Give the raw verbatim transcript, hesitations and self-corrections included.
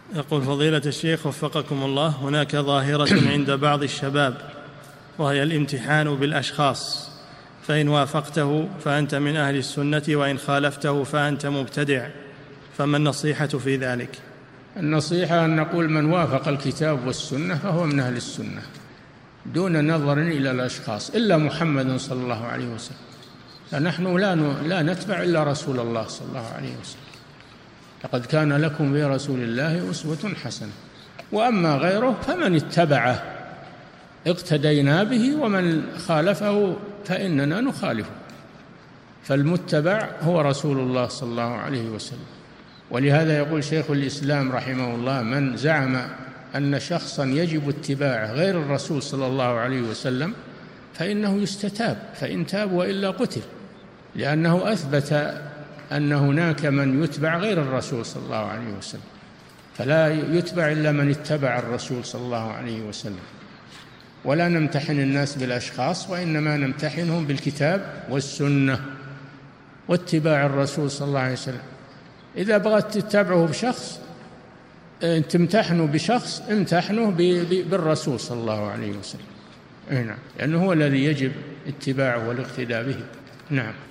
يقول فضيلة الشيخ وفقكم الله، هناك ظاهرة عند بعض الشباب وهي الامتحان بالأشخاص، فإن وافقته فأنت من أهل السنة وإن خالفته فأنت مبتدع، فما النصيحة في ذلك؟ النصيحة أن نقول من وافق الكتاب والسنة فهو من أهل السنة دون نظر إلى الأشخاص، إلا محمد صلى الله عليه وسلم، فنحن لا لا نتبع إلا رسول الله صلى الله عليه وسلم. لقد كان لكم في رسول الله أسوة حسنة، وأما غيره فمن اتبعه اقتدينا به، ومن خالفه فإننا نخالفه، فالمتبع هو رسول الله صلى الله عليه وسلم. ولهذا يقول شيخ الإسلام رحمه الله: من زعم أن شخصا يجب اتباعه غير الرسول صلى الله عليه وسلم فإنه يستتاب، فإن تاب وإلا قتل، لأنه أثبت أن هناك من يتبع غير الرسول صلى الله عليه وسلم، فلا يتبع إلا من اتبع الرسول صلى الله عليه وسلم. ولا نمتحن الناس بالأشخاص، وإنما نمتحنهم بالكتاب والسنة واتباع الرسول صلى الله عليه وسلم. إذا بغت تتبعه بشخص، تمتحنه بشخص، امتحنه بالرسول صلى الله عليه وسلم، نعم، لأنه هو الذي يجب اتباعه والاقتداء به. نعم.